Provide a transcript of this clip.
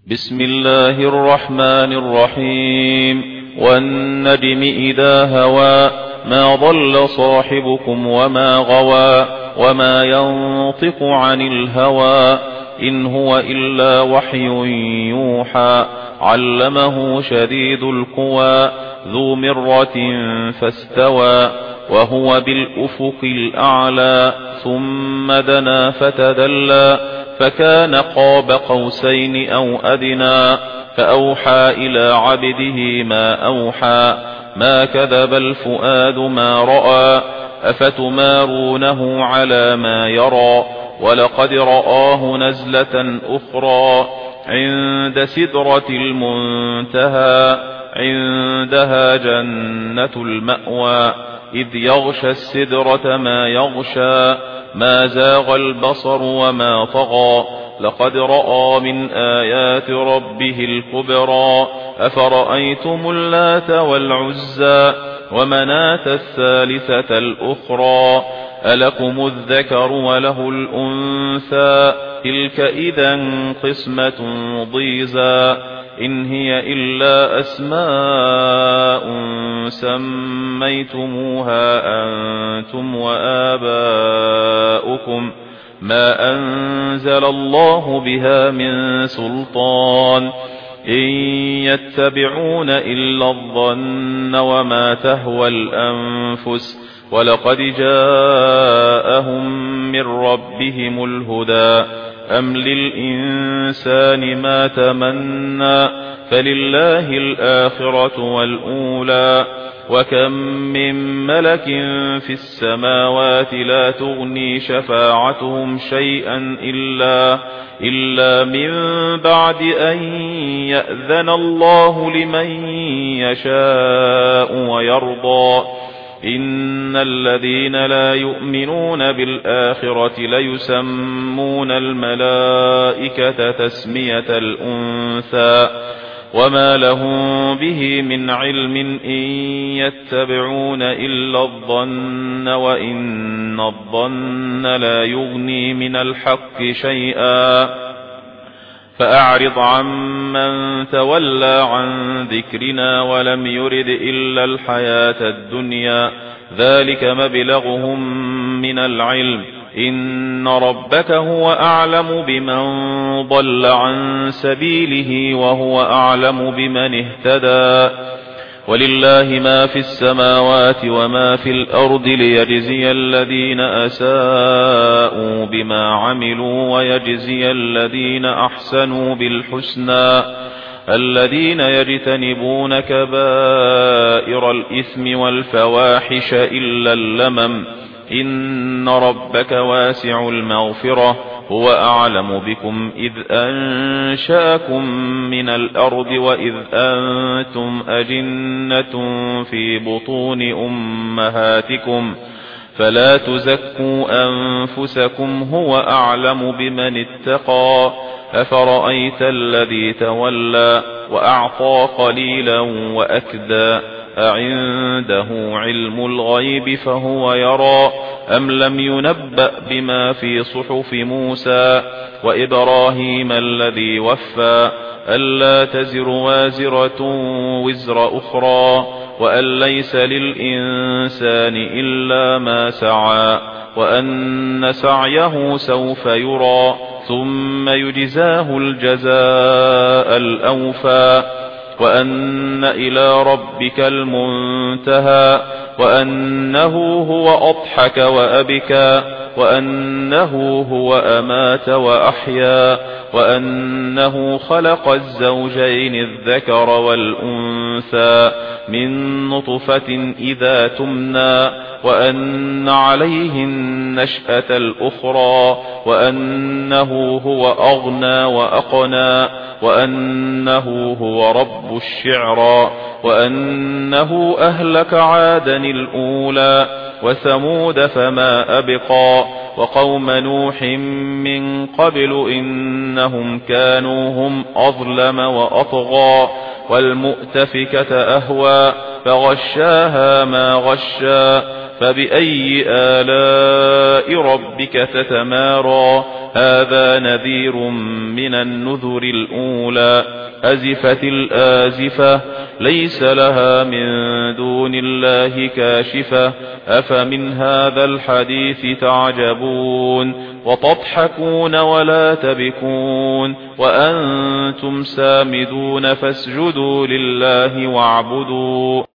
بسم الله الرحمن الرحيم. والنجم إذا هوى ما ضل صاحبكم وما غوى وما ينطق عن الهوى إن هو إلا وحي يوحى علمه شديد القوى ذو مرة فاستوى وهو بالأفق الأعلى ثم دنا فتدلى فكان قاب قوسين أو أدنى فأوحى إلى عبده ما أوحى ما كذب الفؤاد ما رأى أفتمارونه على ما يرى ولقد رآه نزلة أخرى عند سدرة المنتهى عندها جنة المأوى إذ يغشى السدرة ما يغشى ما زاغ البصر وما طغى لقد رأى من آيات ربه الكبرى أفرأيتم اللات والعزى ومناة الثالثة الأخرى ألكم الذكر وله الأنثى تلك إذا قسمة ضيزى إن هي إلا أسماء سميتموها أنتم وآباؤكم ما أنزل الله بها من سلطان إن يتبعون إلا الظن وما تهوى الأنفس ولقد جاءهم من ربهم الهدى أم للإنسان ما تمنى فلله الآخرة والأولى وكم من ملك في السماوات لا تغني شفاعتهم شيئا إلا من بعد أن يأذن الله لمن يشاء ويرضى إن الذين لا يؤمنون بالآخرة ليسمون الملائكة تسمية الأنثى وما لهم به من علم إن يتبعون إلا الظن وإن الظن لا يغني من الحق شيئا فأعرض عمن تولى عن ذكرنا ولم يرد إلا الحياة الدنيا ذلك مبلغهم من العلم إن ربك هو أعلم بمن ضل عن سبيله وهو أعلم بمن اهتدى ولله ما في السماوات وما في الأرض ليجزي الذين أساءوا بما عملوا ويجزي الذين أحسنوا بالحسنى الذين يجتنبون كبائر الإثم والفواحش إلا اللمم إن ربك واسع المغفرة هو أعلم بكم إذ أنشأكم من الأرض وإذ أنتم أجنة في بطون أمهاتكم فلا تزكوا أنفسكم هو أعلم بمن اتقى أفرأيت الذي تولى وأعطى قليلا وأكدى أعنده علم الغيب فهو يرى أم لم ينبأ بما في صحف موسى وإبراهيم الذي وفى ألا تزر وازرة وزر أخرى وأن ليس للإنسان إلا ما سعى وأن سعيه سوف يرى ثم يجزاه الجزاء الأوفى وأن إلى ربك المنتهى وأنه هو أضحك وأبكى وأنه هو أمات وأحيا وأنه خلق الزوجين الذكر والأنثى من نطفة إذا تمنى وأن عليه النشأة الأخرى وأنه هو أغنى وأقنى وأنه هو رب الشعرى وأنه أهلك عادا الأولى وثمود فما أبقى وقوم نوح من قبل إنهم كانوا هم أظلم وأطغى والمؤتفكة أهوى فغشاها ما غشا فبأي آلاء ربك تتمارى هذا نذير من النذر الأولى أزفت الآزفة ليس لها من دون الله كاشفة أفمن هذا الحديث تعجبون وتضحكون ولا تبكون وأنتم سامدون فاسجدوا لله واعبدوا